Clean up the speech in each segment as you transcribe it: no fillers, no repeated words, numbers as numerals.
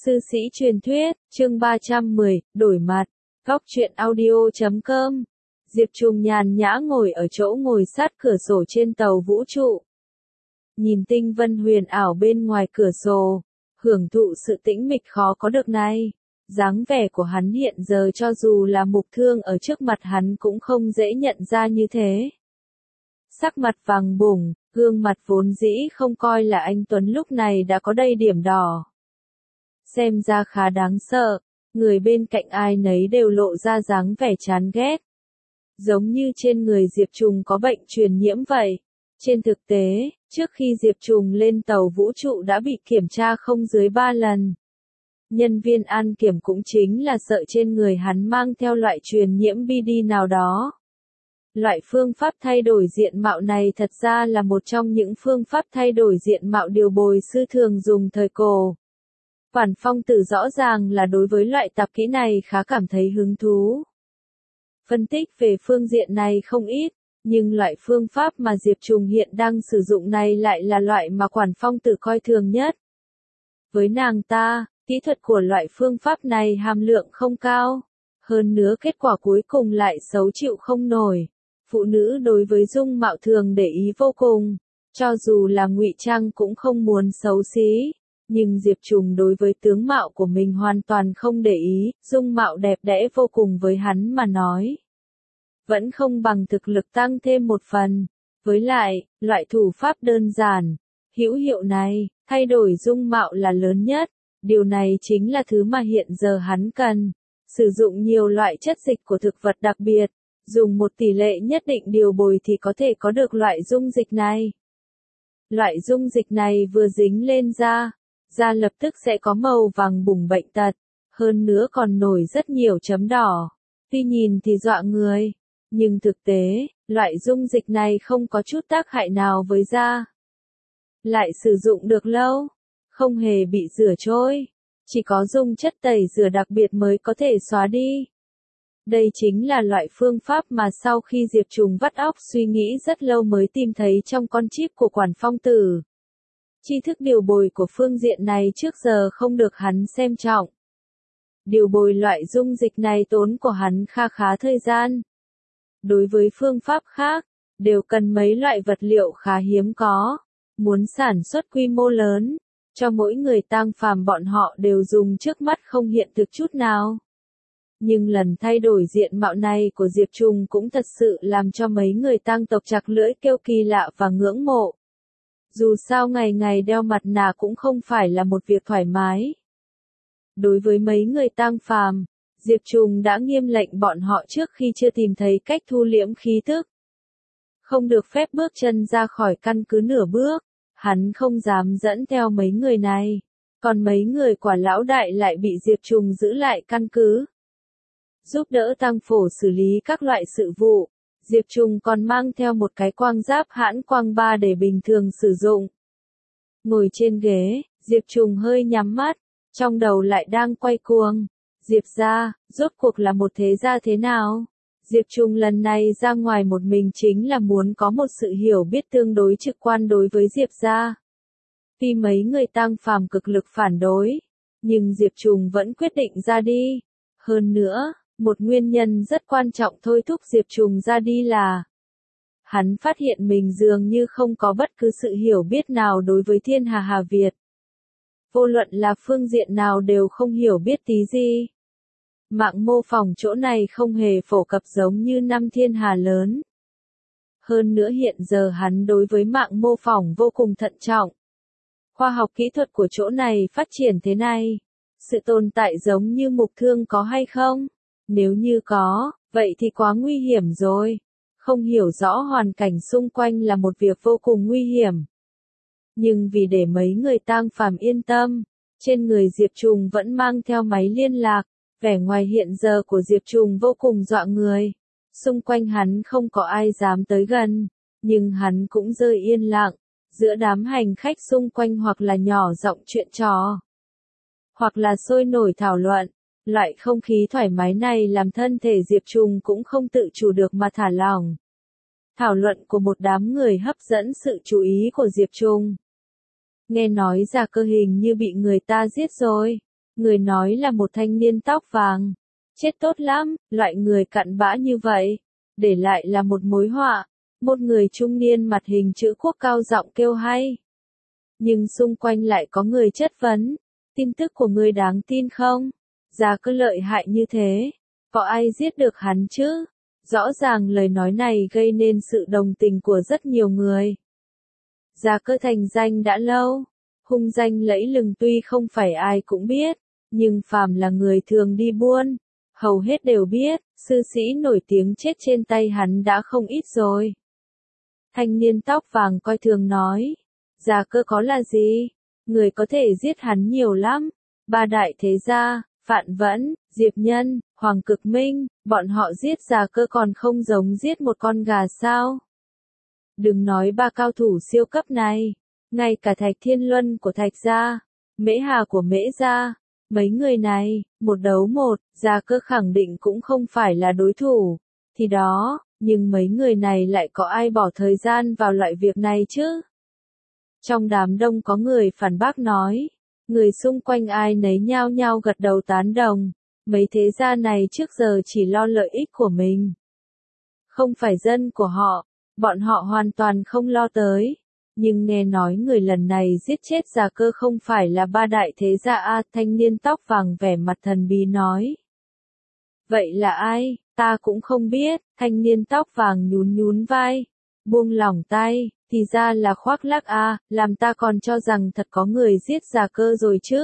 Sư sĩ truyền thuyết, chương 310, đổi mặt. Góc truyện audio.com. Diệp Trùng nhàn nhã ngồi ở chỗ ngồi sát cửa sổ trên tàu vũ trụ. Nhìn tinh vân huyền ảo bên ngoài cửa sổ, hưởng thụ sự tĩnh mịch khó có được này. Dáng vẻ của hắn hiện giờ cho dù là mục thương ở trước mặt hắn cũng không dễ nhận ra như thế. Sắc mặt vàng bùng, gương mặt vốn dĩ không coi là anh tuấn lúc này đã có đầy điểm đỏ. Xem ra khá đáng sợ, người bên cạnh ai nấy đều lộ ra dáng vẻ chán ghét. Giống như trên người Diệp Trùng có bệnh truyền nhiễm vậy. Trên thực tế, trước khi Diệp Trùng lên tàu vũ trụ đã bị kiểm tra không dưới 3 lần. Nhân viên an kiểm cũng chính là sợ trên người hắn mang theo loại truyền nhiễm BD nào đó. Loại phương pháp thay đổi diện mạo này thật ra là một trong những phương pháp thay đổi diện mạo điều bồi sư thường dùng thời cổ. Quản Phong Tử rõ ràng là đối với loại tạp kỹ này khá cảm thấy hứng thú. Phân tích về phương diện này không ít, nhưng loại phương pháp mà Diệp Trùng hiện đang sử dụng này lại là loại mà Quản Phong Tử coi thường nhất. Với nàng ta, kỹ thuật của loại phương pháp này hàm lượng không cao, hơn nữa kết quả cuối cùng lại xấu chịu không nổi. Phụ nữ đối với dung mạo thường để ý vô cùng, cho dù là ngụy trang cũng không muốn xấu xí. Nhưng Diệp Trùng đối với tướng mạo của mình hoàn toàn không để ý, dung mạo đẹp đẽ vô cùng với hắn mà nói. Vẫn không bằng thực lực tăng thêm một phần. Với lại, loại thủ pháp đơn giản, hữu hiệu này, thay đổi dung mạo là lớn nhất. Điều này chính là thứ mà hiện giờ hắn cần. Sử dụng nhiều loại chất dịch của thực vật đặc biệt, dùng một tỷ lệ nhất định điều bồi thì có thể có được loại dung dịch này. Loại dung dịch này vừa dính lên da lập tức sẽ có màu vàng bùng bệnh tật, hơn nữa còn nổi rất nhiều chấm đỏ. Tuy nhìn thì dọa người, nhưng thực tế, loại dung dịch này không có chút tác hại nào với da. Lại sử dụng được lâu, không hề bị rửa trôi, chỉ có dùng chất tẩy rửa đặc biệt mới có thể xóa đi. Đây chính là loại phương pháp mà sau khi Diệp Trùng vắt óc suy nghĩ rất lâu mới tìm thấy trong con chip của Quản Phong Tử. Tri thức điều bồi của phương diện này trước giờ không được hắn xem trọng. Điều bồi loại dung dịch này tốn của hắn khá thời gian. Đối với phương pháp khác, đều cần mấy loại vật liệu khá hiếm có. Muốn sản xuất quy mô lớn, cho mỗi người tang phàm bọn họ đều dùng trước mắt không hiện thực chút nào. Nhưng lần thay đổi diện mạo này của Diệp Trùng cũng thật sự làm cho mấy người tang tộc chặt lưỡi kêu kỳ lạ và ngưỡng mộ. Dù sao ngày ngày đeo mặt nạ cũng không phải là một việc thoải mái. Đối với mấy người tang phàm, Diệp Trùng đã nghiêm lệnh bọn họ trước khi chưa tìm thấy cách thu liễm khí tức. Không được phép bước chân ra khỏi căn cứ nửa bước, hắn không dám dẫn theo mấy người này. Còn mấy người Quả Lão Đại lại bị Diệp Trùng giữ lại căn cứ. Giúp đỡ Tăng Phổ xử lý các loại sự vụ. Diệp Trùng còn mang theo một cái quang giáp hãn quang 3 để bình thường sử dụng. Ngồi trên ghế, Diệp Trùng hơi nhắm mắt, trong đầu lại đang quay cuồng. Diệp gia, rốt cuộc là một thế gia thế nào? Diệp Trùng lần này ra ngoài một mình chính là muốn có một sự hiểu biết tương đối trực quan đối với Diệp gia. Tuy mấy người tang phàm cực lực phản đối, nhưng Diệp Trùng vẫn quyết định ra đi. Hơn nữa, một nguyên nhân rất quan trọng thôi thúc Diệp Trùng ra đi là hắn phát hiện mình dường như không có bất cứ sự hiểu biết nào đối với Thiên Hà Việt. Vô luận là phương diện nào đều không hiểu biết tí gì. Mạng mô phỏng chỗ này không hề phổ cập giống như năm Thiên Hà lớn. Hơn nữa hiện giờ hắn đối với mạng mô phỏng vô cùng thận trọng. Khoa học kỹ thuật của chỗ này phát triển thế này, sự tồn tại giống như mục thương có hay không? Nếu như có, vậy thì quá nguy hiểm rồi. Không hiểu rõ hoàn cảnh xung quanh là một việc vô cùng nguy hiểm. Nhưng vì để mấy người tang phàm yên tâm, trên người Diệp Trùng vẫn mang theo máy liên lạc. Vẻ ngoài hiện giờ của Diệp Trùng vô cùng dọa người. Xung quanh hắn không có ai dám tới gần, nhưng hắn cũng rơi yên lặng. Giữa đám hành khách xung quanh hoặc là nhỏ giọng chuyện trò, hoặc là sôi nổi thảo luận. Loại không khí thoải mái này làm thân thể Diệp Trùng cũng không tự chủ được mà thả lỏng. Thảo luận của một đám người hấp dẫn sự chú ý của Diệp Trùng. Nghe nói Gia Cơ hình như bị người ta giết rồi. Người nói là một thanh niên tóc vàng. Chết tốt lắm, loại người cặn bã như vậy. Để lại là một mối họa. Một người trung niên mặt hình chữ quốc cao giọng kêu hay. Nhưng xung quanh lại có người chất vấn. Tin tức của người đáng tin không? Gia Cơ lợi hại như thế. Có ai giết được hắn chứ? Rõ ràng lời nói này gây nên sự đồng tình của rất nhiều người. Gia Cơ thành danh đã lâu. Hung danh lẫy lừng tuy không phải ai cũng biết. Nhưng phàm là người thường đi buôn. Hầu hết đều biết, sư sĩ nổi tiếng chết trên tay hắn đã không ít rồi. Thanh niên tóc vàng coi thường nói. Gia Cơ có là gì? Người có thể giết hắn nhiều lắm. Ba đại thế gia, Phạn Vẫn, Diệp Nhân, Hoàng Cực Minh, bọn họ giết Gia Cơ còn không giống giết một con gà sao? Đừng nói ba cao thủ siêu cấp này. Ngay cả Thạch Thiên Luân của Thạch gia, Mễ Hà của Mễ gia. Mấy người này, một đấu một, Gia Cơ khẳng định cũng không phải là đối thủ. Thì đó, nhưng mấy người này lại có ai bỏ thời gian vào loại việc này chứ? Trong đám đông có người phản bác nói. Người xung quanh ai nấy nhao nhao gật đầu tán đồng. Mấy thế gia này trước giờ chỉ lo lợi ích của mình. Không phải dân của họ, bọn họ hoàn toàn không lo tới. Nhưng nghe nói người lần này giết chết Gia Cơ không phải là ba đại thế gia a, thanh niên tóc vàng vẻ mặt thần bí nói. Vậy là ai? Ta cũng không biết, thanh niên tóc vàng nhún nhún vai, buông lỏng tay, thì ra là khoác lác a, làm ta còn cho rằng thật có người giết Gia Cơ rồi chứ.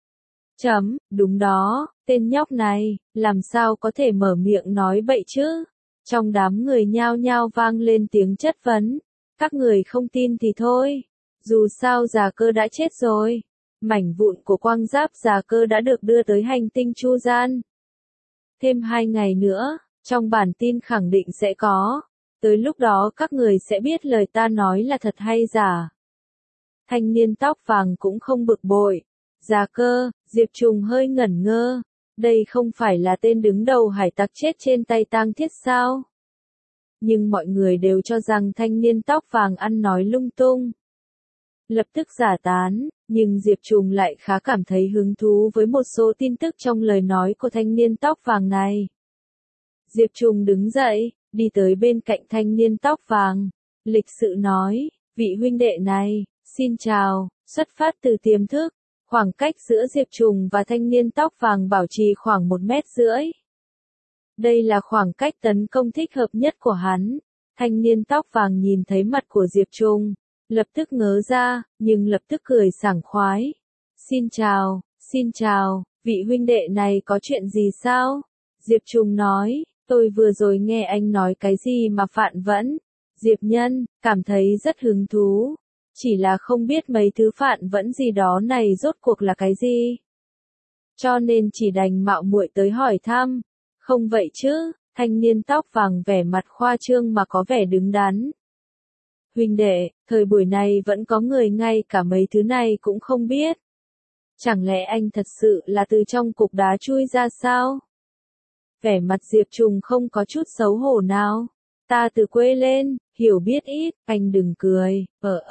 Đúng đó, tên nhóc này, làm sao có thể mở miệng nói bậy chứ? Trong đám người nhao nhao vang lên tiếng chất vấn. Các người không tin thì thôi. Dù sao Gia Cơ đã chết rồi. Mảnh vụn của quang giáp Gia Cơ đã được đưa tới hành tinh Chu Gian. Thêm 2 ngày nữa, trong bản tin khẳng định sẽ có. Tới lúc đó các người sẽ biết lời ta nói là thật hay giả. Thanh niên tóc vàng cũng không bực bội. Gia Cơ, Diệp Trùng hơi ngẩn ngơ. Đây không phải là tên đứng đầu hải tặc chết trên tay Tang Thiết sao? Nhưng mọi người đều cho rằng thanh niên tóc vàng ăn nói lung tung. Lập tức giả tán, nhưng Diệp Trùng lại khá cảm thấy hứng thú với một số tin tức trong lời nói của thanh niên tóc vàng này. Diệp Trùng đứng dậy, đi tới bên cạnh thanh niên tóc vàng. Lịch sự nói, vị huynh đệ này, xin chào, xuất phát từ tiềm thức. Khoảng cách giữa Diệp Trùng và thanh niên tóc vàng bảo trì khoảng 1,5 mét. Đây là khoảng cách tấn công thích hợp nhất của hắn. Thanh niên tóc vàng nhìn thấy mặt của Diệp Trùng, lập tức ngớ ra, nhưng lập tức cười sảng khoái. Xin chào, vị huynh đệ này có chuyện gì sao? Diệp Trùng nói, tôi vừa rồi nghe anh nói cái gì mà Phạn Vẫn, Diệp Nhân, cảm thấy rất hứng thú. Chỉ là không biết mấy thứ Phạn Vẫn gì đó này rốt cuộc là cái gì. Cho nên chỉ đành mạo muội tới hỏi thăm. Không vậy chứ, thanh niên tóc vàng vẻ mặt khoa trương mà có vẻ đứng đắn. Huynh đệ, thời buổi này vẫn có người ngay cả mấy thứ này cũng không biết. Chẳng lẽ anh thật sự là từ trong cục đá chui ra sao? Vẻ mặt Diệp Trùng không có chút xấu hổ nào. Ta từ quê lên, hiểu biết ít, anh đừng cười,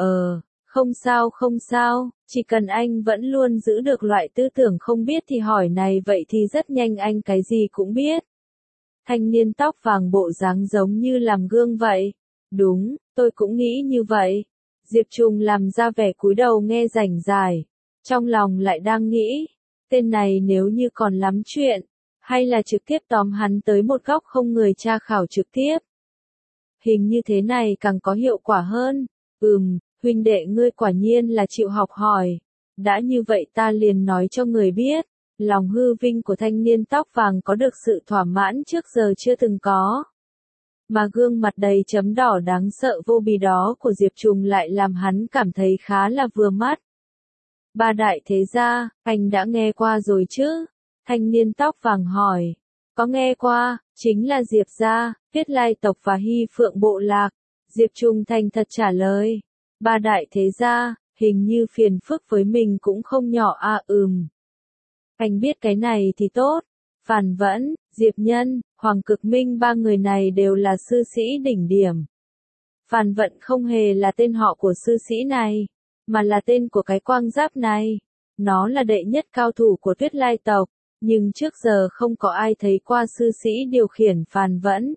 không sao, chỉ cần anh vẫn luôn giữ được loại tư tưởng không biết thì hỏi này vậy thì rất nhanh anh cái gì cũng biết. Thanh niên tóc vàng bộ dáng giống như làm gương vậy. Đúng, tôi cũng nghĩ như vậy. Diệp Trùng làm ra vẻ cúi đầu nghe rảnh rải. Trong lòng lại đang nghĩ, tên này nếu như còn lắm chuyện, hay là trực tiếp tóm hắn tới một góc không người tra khảo trực tiếp. Hình như thế này càng có hiệu quả hơn. Huynh đệ ngươi quả nhiên là chịu học hỏi. Đã như vậy ta liền nói cho người biết. Lòng hư vinh của thanh niên tóc vàng có được sự thỏa mãn trước giờ chưa từng có. Mà gương mặt đầy chấm đỏ đáng sợ vô bì đó của Diệp Trùng lại làm hắn cảm thấy khá là vừa mắt. Ba đại thế gia, anh đã nghe qua rồi chứ? Thanh niên tóc vàng hỏi. Có nghe qua, chính là Diệp gia, Viết Lai tộc và Hy Phượng bộ lạc. Diệp Trùng thành thật trả lời. Ba đại thế gia, hình như phiền phức với mình cũng không nhỏ à. Anh biết cái này thì tốt. Phản Vẫn, Diệp Nhân, Hoàng Cực Minh ba người này đều là sư sĩ đỉnh điểm. Phản Vận không hề là tên họ của sư sĩ này, mà là tên của cái quang giáp này. Nó là đệ nhất cao thủ của Tuyết Lai tộc, nhưng trước giờ không có ai thấy qua sư sĩ điều khiển phàn vẫn.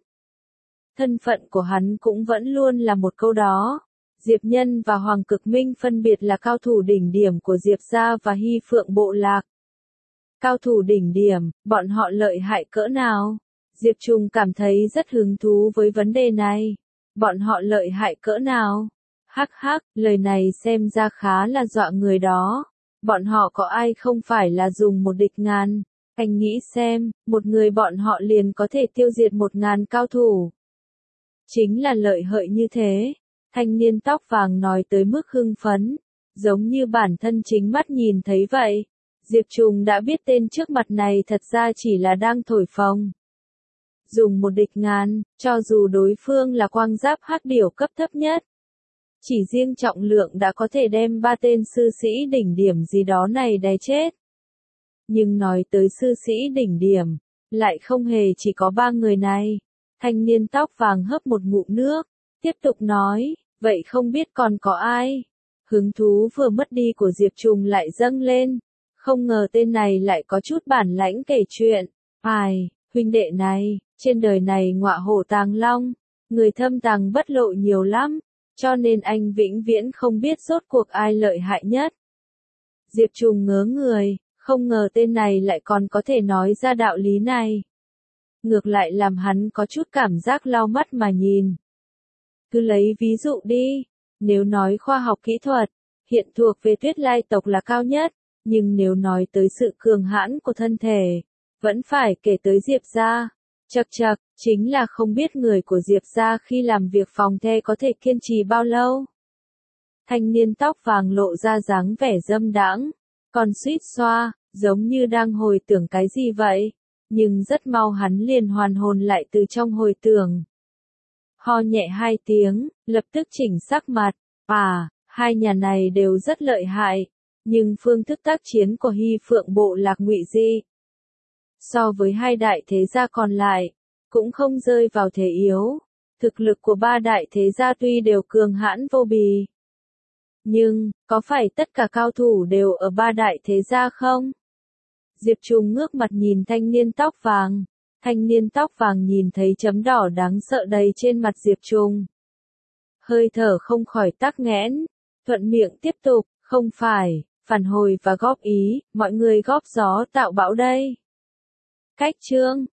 Thân phận của hắn cũng vẫn luôn là một câu đó. Diệp Nhân và Hoàng Cực Minh phân biệt là cao thủ đỉnh điểm của Diệp gia và Hy Phượng bộ lạc. Cao thủ đỉnh điểm, bọn họ lợi hại cỡ nào? Diệp Trùng cảm thấy rất hứng thú với vấn đề này. Bọn họ lợi hại cỡ nào? Hắc hắc, lời này xem ra khá là dọa người đó. Bọn họ có ai không phải là dùng một địch ngàn? Anh nghĩ xem, một người bọn họ liền có thể tiêu diệt 1000 cao thủ. Chính là lợi hại như thế. Thanh niên tóc vàng nói tới mức hưng phấn, giống như bản thân chính mắt nhìn thấy vậy. Diệp Trùng đã biết tên trước mặt này thật ra chỉ là đang thổi phồng. Dùng một địch ngàn, cho dù đối phương là quang giáp hắc điểu cấp thấp nhất. Chỉ riêng trọng lượng đã có thể đem 3 tên sư sĩ đỉnh điểm gì đó này đè chết. Nhưng nói tới sư sĩ đỉnh điểm, lại không hề chỉ có 3 người này. Thanh niên tóc vàng hấp một ngụm nước, tiếp tục nói, vậy không biết còn có ai? Hứng thú vừa mất đi của Diệp Trùng lại dâng lên, không ngờ tên này lại có chút bản lãnh kể chuyện. Ai, huynh đệ này, trên đời này ngọa hổ tàng long, người thâm tàng bất lộ nhiều lắm, cho nên anh vĩnh viễn không biết rốt cuộc ai lợi hại nhất. Diệp Trùng ngớ người, không ngờ tên này lại còn có thể nói ra đạo lý này. Ngược lại làm hắn có chút cảm giác lau mắt mà nhìn. Cứ lấy ví dụ đi, nếu nói khoa học kỹ thuật, hiện thuộc về Tuyết Lai tộc là cao nhất, nhưng nếu nói tới sự cường hãn của thân thể, vẫn phải kể tới Diệp gia. Chậc chậc, chính là không biết người của Diệp gia khi làm việc phòng the có thể kiên trì bao lâu. Thanh niên tóc vàng lộ ra dáng vẻ dâm đãng, còn suýt xoa, giống như đang hồi tưởng cái gì vậy, nhưng rất mau hắn liền hoàn hồn lại từ trong hồi tưởng. Ho nhẹ 2 tiếng, lập tức chỉnh sắc mặt, hai nhà này đều rất lợi hại, nhưng phương thức tác chiến của Hy Phượng bộ lạc Ngụy Di, so với 2 đại thế gia còn lại, cũng không rơi vào thế yếu. Thực lực của 3 đại thế gia tuy đều cường hãn vô bì, nhưng, có phải tất cả cao thủ đều ở 3 đại thế gia không? Diệp Trùng ngước mặt nhìn thanh niên tóc vàng. Thanh niên tóc vàng nhìn thấy chấm đỏ đáng sợ đầy trên mặt Diệp Trùng. Hơi thở không khỏi tắc nghẽn, thuận miệng tiếp tục, không phải, phản hồi và góp ý, mọi người góp gió tạo bão đây. Cách chương